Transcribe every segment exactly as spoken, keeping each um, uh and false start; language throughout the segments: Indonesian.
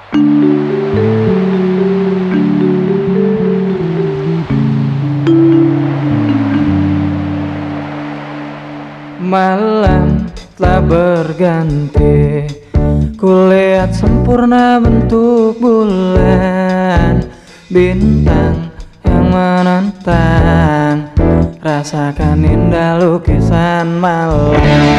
Malam telah berganti, kulihat sempurna bentuk bulan, bintang yang menentang, rasakan indah lukisan malam.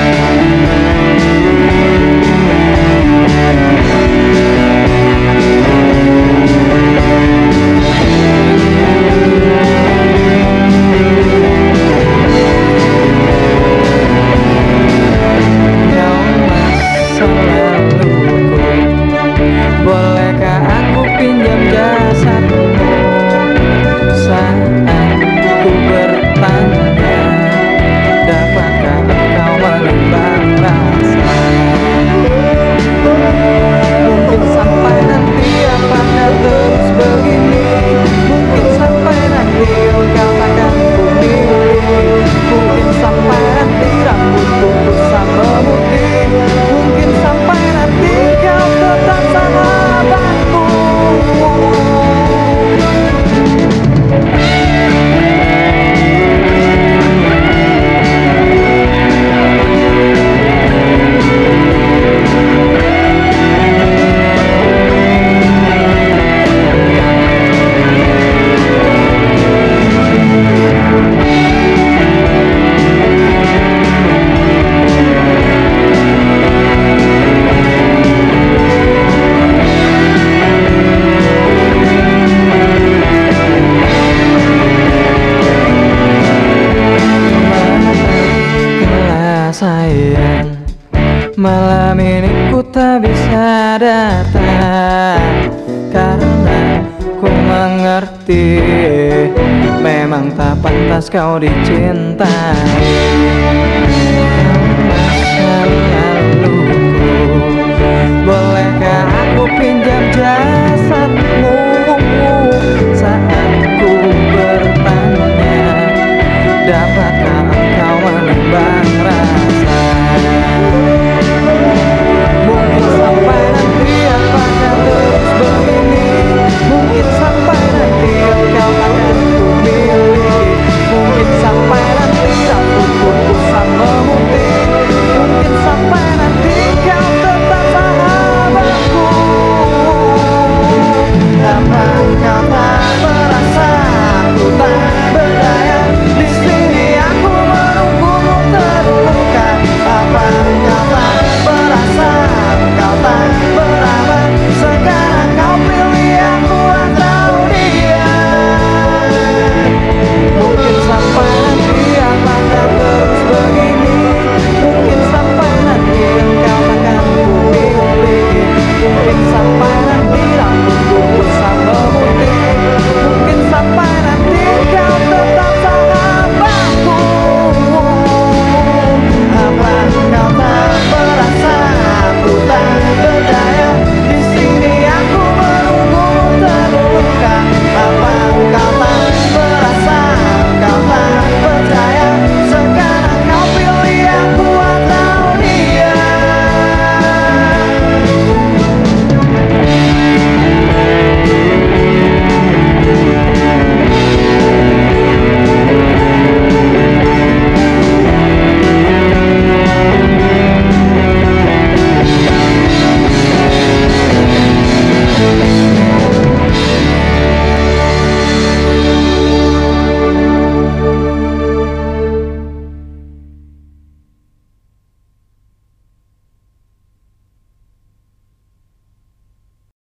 Bolehkah aku pinjam jasadmu saat ku bertanya, dapatkah engkau menimbang rasa? Mungkin sampai nanti apakah terus begini, mungkin sampai nanti engkau takkan ku miliki, mungkin sampai nanti rambutku kusam memutih, mungkin sampai nanti kau tetap sahabatku. Sayang, malam ini ku tak bisa datang karena ku mengerti memang tak pantas kau dicintai.